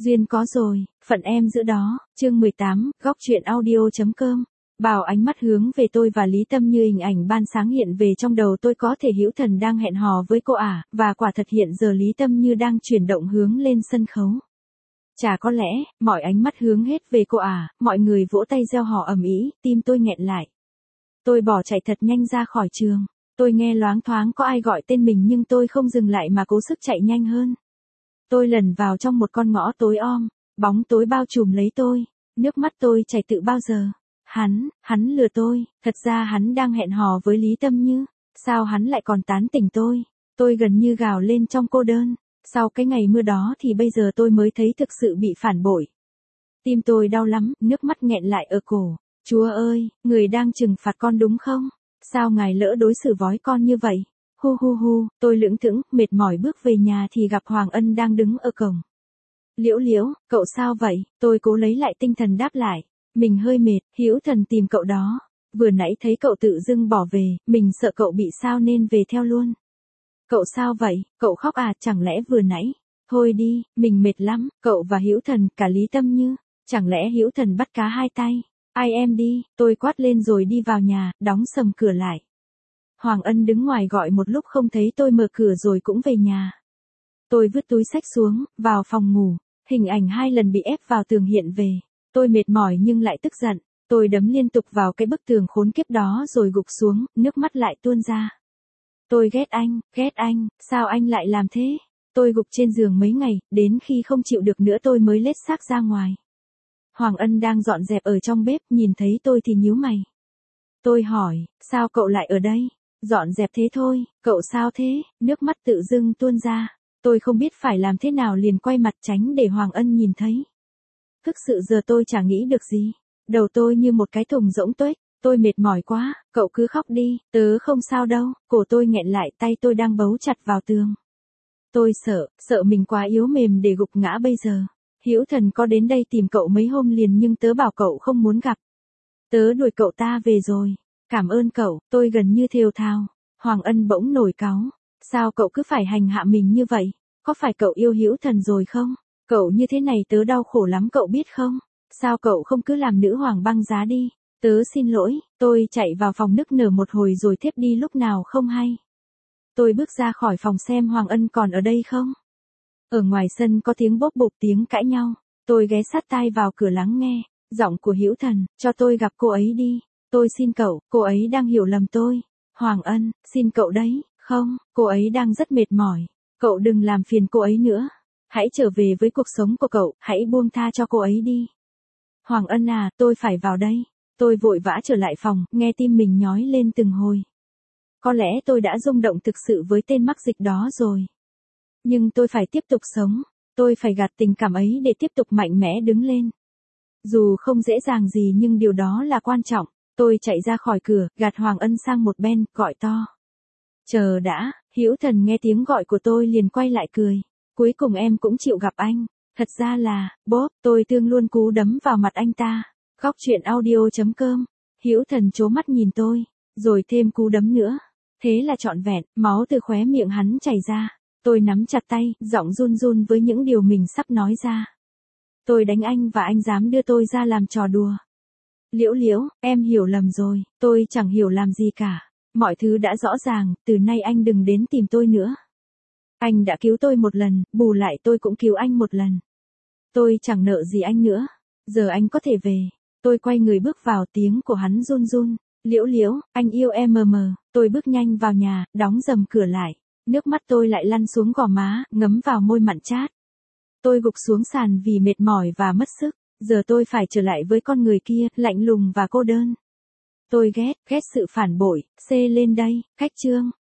Duyên có rồi, phận em giữ đó, chương 18, góc chuyện audio.com. Bảo ánh mắt hướng về tôi và Lý Tâm như hình ảnh ban sáng hiện về trong đầu tôi, có thể Hữu Thần đang hẹn hò với cô và quả thật hiện giờ Lý Tâm như đang chuyển động hướng lên sân khấu. Chả có lẽ, mọi ánh mắt hướng hết về cô mọi người vỗ tay reo hò ầm ĩ, tim tôi nghẹn lại. Tôi bỏ chạy thật nhanh ra khỏi trường. Tôi nghe loáng thoáng có ai gọi tên mình nhưng tôi không dừng lại mà cố sức chạy nhanh hơn. Tôi lẩn vào trong một con ngõ tối om, bóng tối bao trùm lấy tôi, nước mắt tôi chảy tự bao giờ. Hắn lừa tôi, thật ra hắn đang hẹn hò với Lý Tâm Như, sao hắn lại còn tán tỉnh tôi gần như gào lên trong cô đơn, sau cái ngày mưa đó thì bây giờ tôi mới thấy thực sự bị phản bội. Tim tôi đau lắm, nước mắt nghẹn lại ở cổ, Chúa ơi, người đang trừng phạt con đúng không? Sao ngài lỡ đối xử với con như vậy? Hu, tôi lững thững, mệt mỏi bước về nhà thì gặp Hoàng Ân đang đứng ở cổng. Liễu, cậu sao vậy? Tôi cố lấy lại tinh thần đáp lại. Mình hơi mệt, Hữu Thần tìm cậu đó. Vừa nãy thấy cậu tự dưng bỏ về, mình sợ cậu bị sao nên về theo luôn. Cậu sao vậy? Cậu khóc chẳng lẽ vừa nãy? Thôi đi, mình mệt lắm, cậu và Hữu Thần, cả Lý Tâm Như. Chẳng lẽ Hữu Thần bắt cá hai tay? Ai em đi, tôi quát lên rồi đi vào nhà, đóng sầm cửa lại. Hoàng Ân đứng ngoài gọi một lúc không thấy tôi mở cửa rồi cũng về nhà. Tôi vứt túi xách xuống, vào phòng ngủ, hình ảnh 2 lần bị ép vào tường hiện về. Tôi mệt mỏi nhưng lại tức giận, tôi đấm liên tục vào cái bức tường khốn kiếp đó rồi gục xuống, nước mắt lại tuôn ra. Tôi ghét anh, sao anh lại làm thế? Tôi gục trên giường mấy ngày, đến khi không chịu được nữa tôi mới lết xác ra ngoài. Hoàng Ân đang dọn dẹp ở trong bếp, nhìn thấy tôi thì nhíu mày. Tôi hỏi, sao cậu lại ở đây? Dọn dẹp thế thôi, cậu sao thế? Nước mắt tự dưng tuôn ra. Tôi không biết phải làm thế nào liền quay mặt tránh để Hoàng Ân nhìn thấy. Thực sự giờ tôi chả nghĩ được gì. Đầu tôi như một cái thùng rỗng tuếch. Tôi mệt mỏi quá, cậu cứ khóc đi, tớ không sao đâu. Cổ tôi nghẹn lại, tay tôi đang bấu chặt vào tường. Tôi sợ mình quá yếu mềm để gục ngã bây giờ. Hữu Thần có đến đây tìm cậu mấy hôm liền nhưng tớ bảo cậu không muốn gặp. Tớ đuổi cậu ta về rồi. Cảm ơn cậu, tôi gần như thều thào. Hoàng Ân bỗng nổi cáu. Sao cậu cứ phải hành hạ mình như vậy? Có phải cậu yêu Hữu Thần rồi không? Cậu như thế này tớ đau khổ lắm cậu biết không? Sao cậu không cứ làm nữ hoàng băng giá đi? Tớ xin lỗi, tôi chạy vào phòng nức nở một hồi rồi thiếp đi lúc nào không hay. Tôi bước ra khỏi phòng xem Hoàng Ân còn ở đây không? Ở ngoài sân có tiếng bốp bộp tiếng cãi nhau. Tôi ghé sát tai vào cửa lắng nghe. Giọng của Hữu Thần, cho tôi gặp cô ấy đi. Tôi xin cậu, cô ấy đang hiểu lầm tôi. Hoàng Ân, xin cậu đấy, không, cô ấy đang rất mệt mỏi. Cậu đừng làm phiền cô ấy nữa. Hãy trở về với cuộc sống của cậu, hãy buông tha cho cô ấy đi. Hoàng Ân tôi phải vào đây. Tôi vội vã trở lại phòng, nghe tim mình nhói lên từng hồi. Có lẽ tôi đã rung động thực sự với tên mắc dịch đó rồi. Nhưng tôi phải tiếp tục sống. Tôi phải gạt tình cảm ấy để tiếp tục mạnh mẽ đứng lên. Dù không dễ dàng gì nhưng điều đó là quan trọng. Tôi chạy ra khỏi cửa, gạt Hoàng Ân sang một bên, gọi to. Chờ đã, Hữu Thần nghe tiếng gọi của tôi liền quay lại cười. Cuối cùng em cũng chịu gặp anh. Thật ra là, bốp, tôi tương luôn cú đấm vào mặt anh ta. Góc chuyện audio.com. Hữu Thần trố mắt nhìn tôi, rồi thêm cú đấm nữa. Thế là trọn vẹn, máu từ khóe miệng hắn chảy ra. Tôi nắm chặt tay, giọng run run với những điều mình sắp nói ra. Tôi đánh anh và anh dám đưa tôi ra làm trò đùa. Liễu, em hiểu lầm rồi, tôi chẳng hiểu làm gì cả. Mọi thứ đã rõ ràng, từ nay anh đừng đến tìm tôi nữa. Anh đã cứu tôi một lần, bù lại tôi cũng cứu anh một lần. Tôi chẳng nợ gì anh nữa. Giờ anh có thể về. Tôi quay người bước vào, tiếng của hắn run run. Liễu, anh yêu em mờ. Tôi bước nhanh vào nhà, đóng dầm cửa lại. Nước mắt tôi lại lăn xuống gò má, ngấm vào môi mặn chát. Tôi gục xuống sàn vì mệt mỏi và mất sức. Giờ tôi phải trở lại với con người kia, lạnh lùng và cô đơn. Tôi ghét sự phản bội. C lên đây, cách chương.